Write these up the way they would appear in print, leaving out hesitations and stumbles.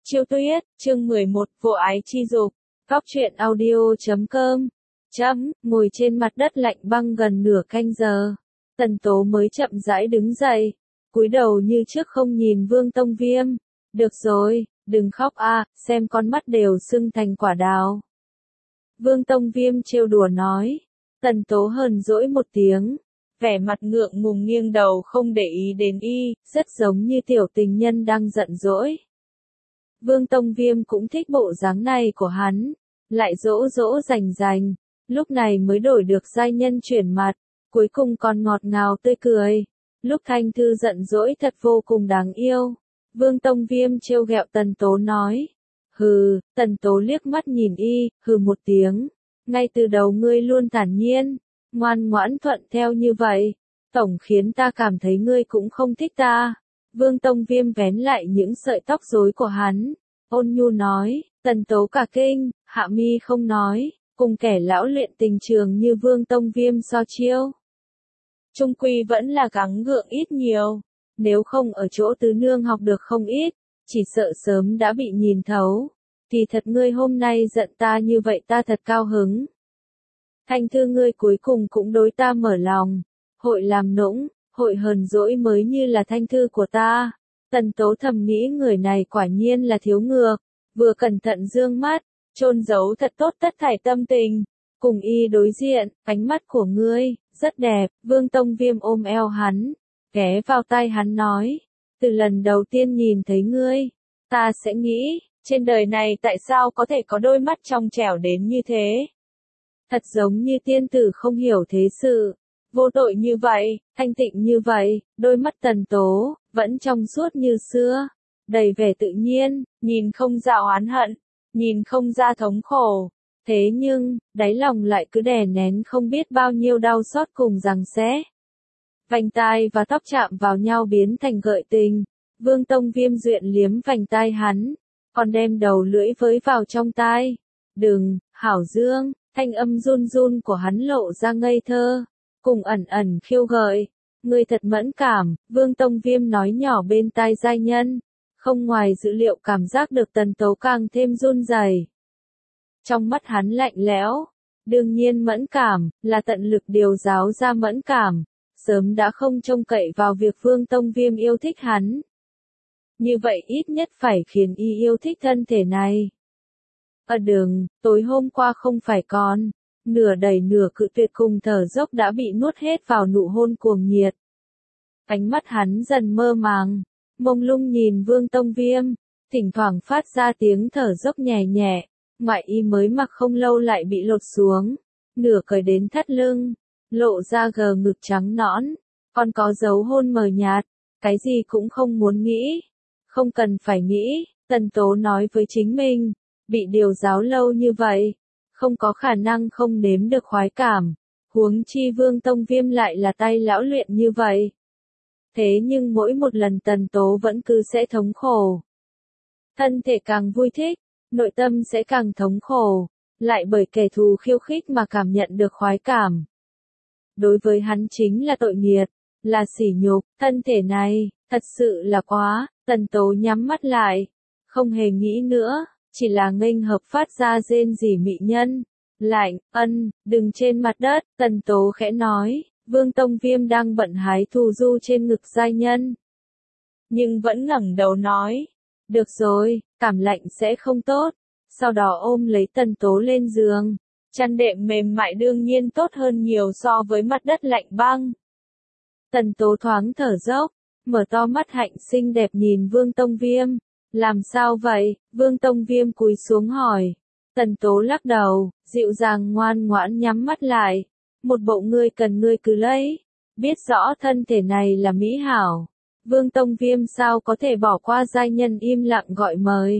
Chiêu Tuyết, chương 11, Vô ái chi dục. Góc truyện audio.com. Ngồi trên mặt đất lạnh băng gần nửa canh giờ. Tần Tố mới chậm rãi đứng dậy, cúi đầu như trước không nhìn Vương Tông Viêm. Được rồi, đừng khóc a, xem con mắt đều sưng thành quả đào. Vương Tông Viêm trêu đùa nói. Tần Tố hờn dỗi một tiếng, vẻ mặt ngượng ngùng nghiêng đầu không để ý đến y, rất giống như tiểu tình nhân đang giận dỗi. Vương Tông Viêm cũng thích bộ dáng này của hắn, lại dỗ dỗ rành rành, lúc này mới đổi được giai nhân chuyển mặt, cuối cùng còn ngọt ngào tươi cười. Lúc Thanh Thư giận dỗi thật vô cùng đáng yêu. Vương Tông Viêm trêu ghẹo Tần Tố nói. Hừ, Tần Tố liếc mắt nhìn y, hừ một tiếng. Ngay từ đầu ngươi luôn thản nhiên, ngoan ngoãn thuận theo như vậy, tổng khiến ta cảm thấy ngươi cũng không thích ta. Vương Tông Viêm vén lại những sợi tóc rối của hắn, ôn nhu nói. Tần Tố cả kinh, hạ mi không nói, cùng kẻ lão luyện tình trường như Vương Tông Viêm so chiêu. Trung quy vẫn là gắng gượng ít nhiều, nếu không ở chỗ tứ nương học được không ít, chỉ sợ sớm đã bị nhìn thấu. Thì thật ngươi hôm nay giận ta như vậy ta thật cao hứng. Thanh Thư ngươi cuối cùng cũng đối ta mở lòng, hội làm nũng, hội hờn dỗi mới như là Thanh Thư của ta. Tần Tố thầm nghĩ người này quả nhiên là thiếu ngược, vừa cẩn thận dương mắt, chôn giấu thật tốt tất thảy tâm tình. Cùng y đối diện, ánh mắt của ngươi, rất đẹp. Vương Tông Viêm ôm eo hắn, ghé vào tai hắn nói. Từ lần đầu tiên nhìn thấy ngươi, ta sẽ nghĩ, trên đời này tại sao có thể có đôi mắt trong trẻo đến như thế. Thật giống như tiên tử không hiểu thế sự, vô tội như vậy, thanh tịnh như vậy. Đôi mắt Tần Tố, vẫn trong suốt như xưa, đầy vẻ tự nhiên, nhìn không ra oán hận, nhìn không ra thống khổ. Thế nhưng, đáy lòng lại cứ đè nén không biết bao nhiêu đau xót cùng giằng xé. Vành tai và tóc chạm vào nhau biến thành gợi tình. Vương Tông Viêm duyện liếm vành tai hắn, còn đem đầu lưỡi với vào trong tai. Đừng, Hảo Dương, thanh âm run run của hắn lộ ra ngây thơ, cùng ẩn ẩn khiêu gợi. Ngươi thật mẫn cảm, Vương Tông Viêm nói nhỏ bên tai giai nhân. Không ngoài dữ liệu cảm giác được Tần Tố càng thêm run rẩy. Trong mắt hắn lạnh lẽo, đương nhiên mẫn cảm, là tận lực điều giáo ra mẫn cảm, sớm đã không trông cậy vào việc Vương Tông Viêm yêu thích hắn. Như vậy ít nhất phải khiến y yêu thích thân thể này. Đừng, tối hôm qua không phải còn, nửa đẩy nửa cự tuyệt cùng thở dốc đã bị nuốt hết vào nụ hôn cuồng nhiệt. Ánh mắt hắn dần mơ màng, mông lung nhìn Vương Tông Viêm, thỉnh thoảng phát ra tiếng thở dốc nhẹ nhẹ. Ngoại y mới mặc không lâu lại bị lột xuống, nửa cởi đến thắt lưng, lộ ra gờ ngực trắng nõn, còn có dấu hôn mờ nhạt, cái gì cũng không muốn nghĩ. Không cần phải nghĩ, Tần Tố nói với chính mình, bị điều giáo lâu như vậy, không có khả năng không nếm được khoái cảm, huống chi Vương Tông Viêm lại là tay lão luyện như vậy. Thế nhưng mỗi một lần Tần Tố vẫn cứ sẽ thống khổ. Thân thể càng vui thích, nội tâm sẽ càng thống khổ, lại bởi kẻ thù khiêu khích mà cảm nhận được khoái cảm. Đối với hắn chính là tội nghiệt, là sỉ nhục. Thân thể này, thật sự là quá. Tần Tố nhắm mắt lại, không hề nghĩ nữa, chỉ là nghênh hợp phát ra rên rỉ mị nhân. Lạnh, đừng trên mặt đất. Tần Tố khẽ nói. Vương Tông Viêm đang bận hái thù du trên ngực giai nhân, nhưng vẫn ngẩng đầu nói. Được rồi, cảm lạnh sẽ không tốt. Sau đó ôm lấy Tần Tố lên giường. Chăn đệm mềm mại đương nhiên tốt hơn nhiều so với mặt đất lạnh băng. Tần Tố thoáng thở dốc, mở to mắt hạnh xinh đẹp nhìn Vương Tông Viêm. Làm sao vậy? Vương Tông Viêm cúi xuống hỏi. Tần Tố lắc đầu, dịu dàng ngoan ngoãn nhắm mắt lại. Một bộ ngươi cần ngươi cứ lấy. Biết rõ thân thể này là mỹ hảo. Vương Tông Viêm sao có thể bỏ qua giai nhân im lặng gọi mời.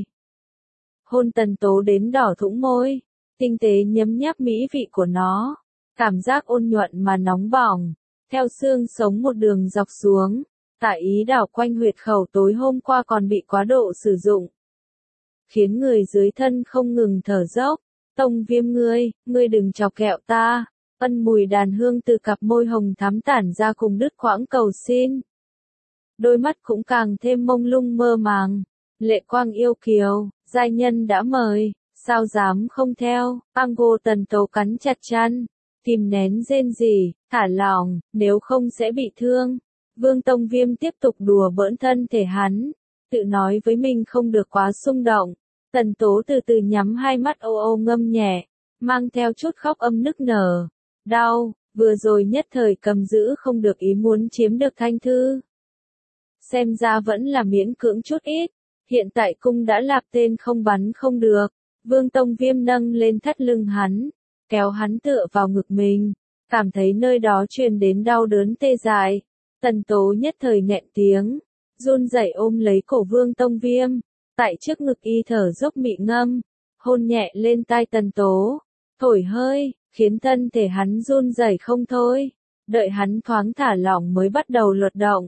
Hôn Tần Tố đến đỏ thũng môi, tinh tế nhấm nháp mỹ vị của nó, cảm giác ôn nhuận mà nóng bỏng, theo xương sống một đường dọc xuống, tả ý đảo quanh huyệt khẩu tối hôm qua còn bị quá độ sử dụng. Khiến người dưới thân không ngừng thở dốc. Tông Viêm ngươi đừng chọc ghẹo ta. Mùi đàn hương từ cặp môi hồng thắm tản ra cùng đứt quãng cầu xin. Đôi mắt cũng càng thêm mông lung mơ màng, Lệ quang yêu kiều, giai nhân đã mời, sao dám không theo, Ango Tần Tố cắn chặt chăn, kìm nén rên rỉ, thả lỏng, nếu không sẽ bị thương. Vương Tông Viêm tiếp tục đùa bỡn thân thể hắn, tự nói với mình không được quá xung động. Tần Tố từ từ nhắm hai mắt ô ô ngâm nhẹ, mang theo chút khóc âm nức nở. Đau, vừa rồi nhất thời cầm giữ không được ý muốn chiếm được Thanh Thư. Xem ra vẫn là miễn cưỡng chút ít, hiện tại cung đã lạc tên không bắn không được. Vương Tông Viêm nâng lên thắt lưng hắn, kéo hắn tựa vào ngực mình, cảm thấy nơi đó truyền đến đau đớn tê dại. Tần Tố nhất thời nghẹn tiếng, run rẩy ôm lấy cổ Vương Tông Viêm, tại trước ngực y thở dốc mị ngâm, hôn nhẹ lên tai Tần Tố, thổi hơi, khiến thân thể hắn run rẩy không thôi. Đợi hắn thoáng thả lỏng mới bắt đầu luật động.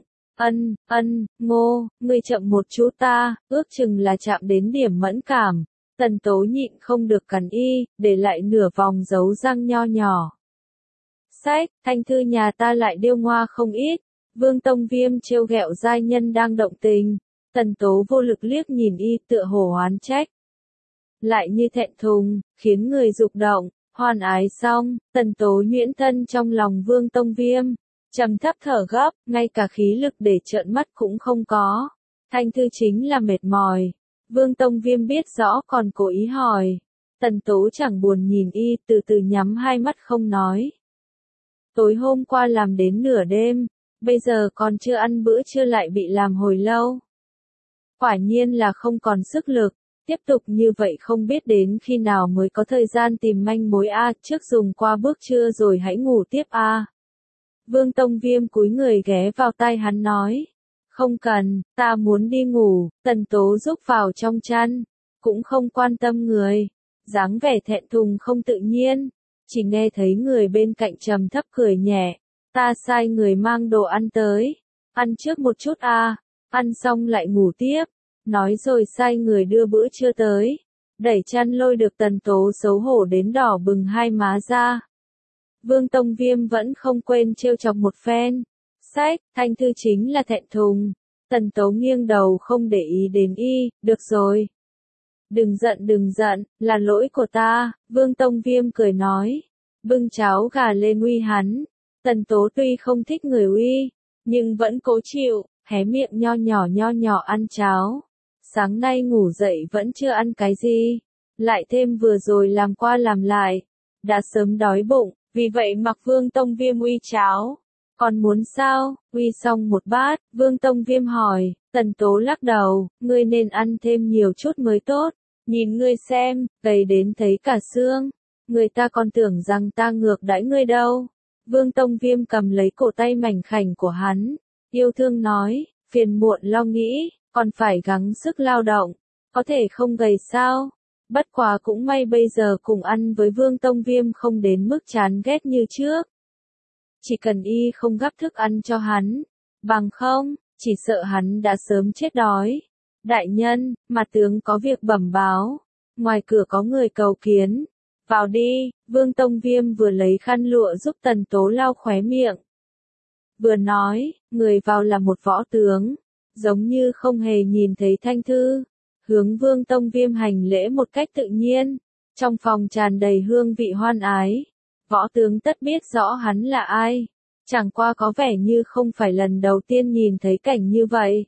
Ngô, ngươi chậm một chút ta, ước chừng là chạm đến điểm mẫn cảm. Tần Tố nhịn không được cắn y, để lại nửa vòng dấu răng nho nhỏ. Sách, Thanh Thư nhà ta lại điêu ngoa không ít. Vương Tông Viêm trêu ghẹo giai nhân đang động tình. Tần Tố vô lực liếc nhìn y tựa hồ oán trách. Lại như thẹn thùng, khiến người dục động. Hoan ái xong, Tần Tố nhuyễn thân trong lòng Vương Tông Viêm. Trầm thấp thở gấp, ngay cả khí lực để trợn mắt cũng không có. Thanh Thư chính là mệt mỏi. Vương Tông Viêm biết rõ còn cố ý hỏi. Tần Tố chẳng buồn nhìn y, từ từ nhắm hai mắt không nói. Tối hôm qua làm đến nửa đêm, bây giờ còn chưa ăn bữa trưa lại bị làm hồi lâu. Quả nhiên là không còn sức lực, tiếp tục như vậy không biết đến khi nào mới có thời gian tìm manh mối trước dùng qua bước trưa rồi hãy ngủ tiếp Vương Tông Viêm cúi người ghé vào tai hắn nói. Không cần, ta muốn đi ngủ. Tần Tố rúc vào trong chăn, cũng không quan tâm người, dáng vẻ thẹn thùng không tự nhiên, chỉ nghe thấy người bên cạnh trầm thấp cười nhẹ, ta sai người mang đồ ăn tới, ăn trước một chút ăn xong lại ngủ tiếp, nói rồi sai người đưa bữa trưa tới, đẩy chăn lôi được Tần Tố xấu hổ đến đỏ bừng hai má ra. Vương Tông Viêm vẫn không quên trêu chọc một phen. Sách, Thanh Thư chính là thẹn thùng. Tần Tố nghiêng đầu không để ý đến y, được rồi. Đừng giận, là lỗi của ta, Vương Tông Viêm cười nói. Bưng cháo gà lên uy hắn. Tần Tố tuy không thích người uy, nhưng vẫn cố chịu, hé miệng nho nhỏ ăn cháo. Sáng nay ngủ dậy vẫn chưa ăn cái gì, lại thêm vừa rồi làm qua làm lại, đã sớm đói bụng, vì vậy mặc Vương Tông Viêm uy cháo. Còn muốn sao? Uy xong một bát, Vương Tông Viêm hỏi. Tần Tố lắc đầu, ngươi nên ăn thêm nhiều chút mới tốt. Nhìn ngươi xem, gầy đến thấy cả xương. Người ta còn tưởng rằng ta ngược đãi ngươi đâu. Vương Tông Viêm cầm lấy cổ tay mảnh khảnh của hắn, yêu thương nói, phiền muộn lo nghĩ, còn phải gắng sức lao động, có thể không gầy sao? Bất quá cũng may bây giờ cùng ăn với Vương Tông Viêm không đến mức chán ghét như trước. Chỉ cần y không gắp thức ăn cho hắn, bằng không, chỉ sợ hắn đã sớm chết đói. Đại nhân, mặt tướng có việc bẩm báo, ngoài cửa có người cầu kiến. Vào đi, Vương Tông Viêm vừa lấy khăn lụa giúp Tần Tố lau khóe miệng. Vừa nói, người vào là một võ tướng, giống như không hề nhìn thấy Thanh Thư, hướng Vương Tông Viêm hành lễ một cách tự nhiên, trong phòng tràn đầy hương vị hoan ái. Võ tướng tất biết rõ hắn là ai, chẳng qua có vẻ như không phải lần đầu tiên nhìn thấy cảnh như vậy.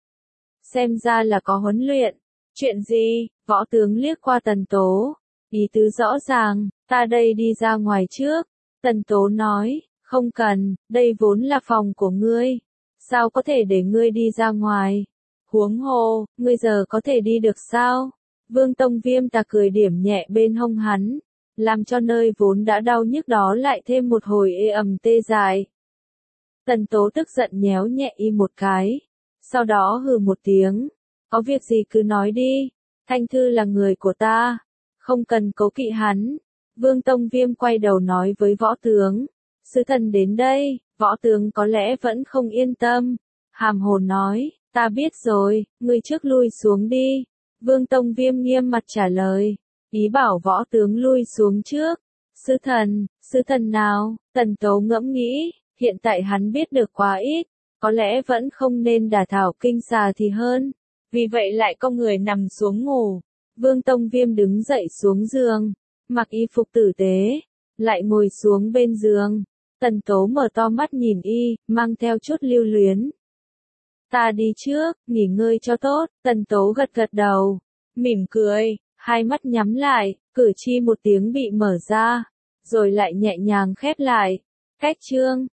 Xem ra là có huấn luyện. Chuyện gì? Võ tướng liếc qua Tần Tố, ý tứ rõ ràng, ta đây đi ra ngoài trước. Tần Tố nói, không cần, đây vốn là phòng của ngươi, sao có thể để ngươi đi ra ngoài? Huống hồ, ngươi giờ có thể đi được sao? Vương Tông Viêm ta cười điểm nhẹ bên hông hắn, làm cho nơi vốn đã đau nhức đó lại thêm một hồi ê ẩm tê dại. Tần Tố tức giận nhéo nhẹ y một cái, sau đó hừ một tiếng, có việc gì cứ nói đi, Thanh Thư là người của ta, không cần cố kỵ hắn. Vương Tông Viêm quay đầu nói với võ tướng, sứ thần đến đây. Võ tướng có lẽ vẫn không yên tâm, hàm hồ nói, ta biết rồi, ngươi trước lui xuống đi. Vương Tông Viêm nghiêm mặt trả lời, ý bảo võ tướng lui xuống trước. Sứ thần nào? Tần Tố ngẫm nghĩ, hiện tại hắn biết được quá ít, có lẽ vẫn không nên đả thảo kinh xà thì hơn. vì vậy lại cong người nằm xuống ngủ. Vương Tông Viêm đứng dậy xuống giường, mặc y phục tử tế, lại ngồi xuống bên giường. Tần Tố mở to mắt nhìn y, mang theo chút lưu luyến. Ta đi trước, nghỉ ngơi cho tốt. Tần Tố gật gật đầu, mỉm cười, hai mắt nhắm lại, cử chi một tiếng bị mở ra, rồi lại nhẹ nhàng khép lại. Cách chương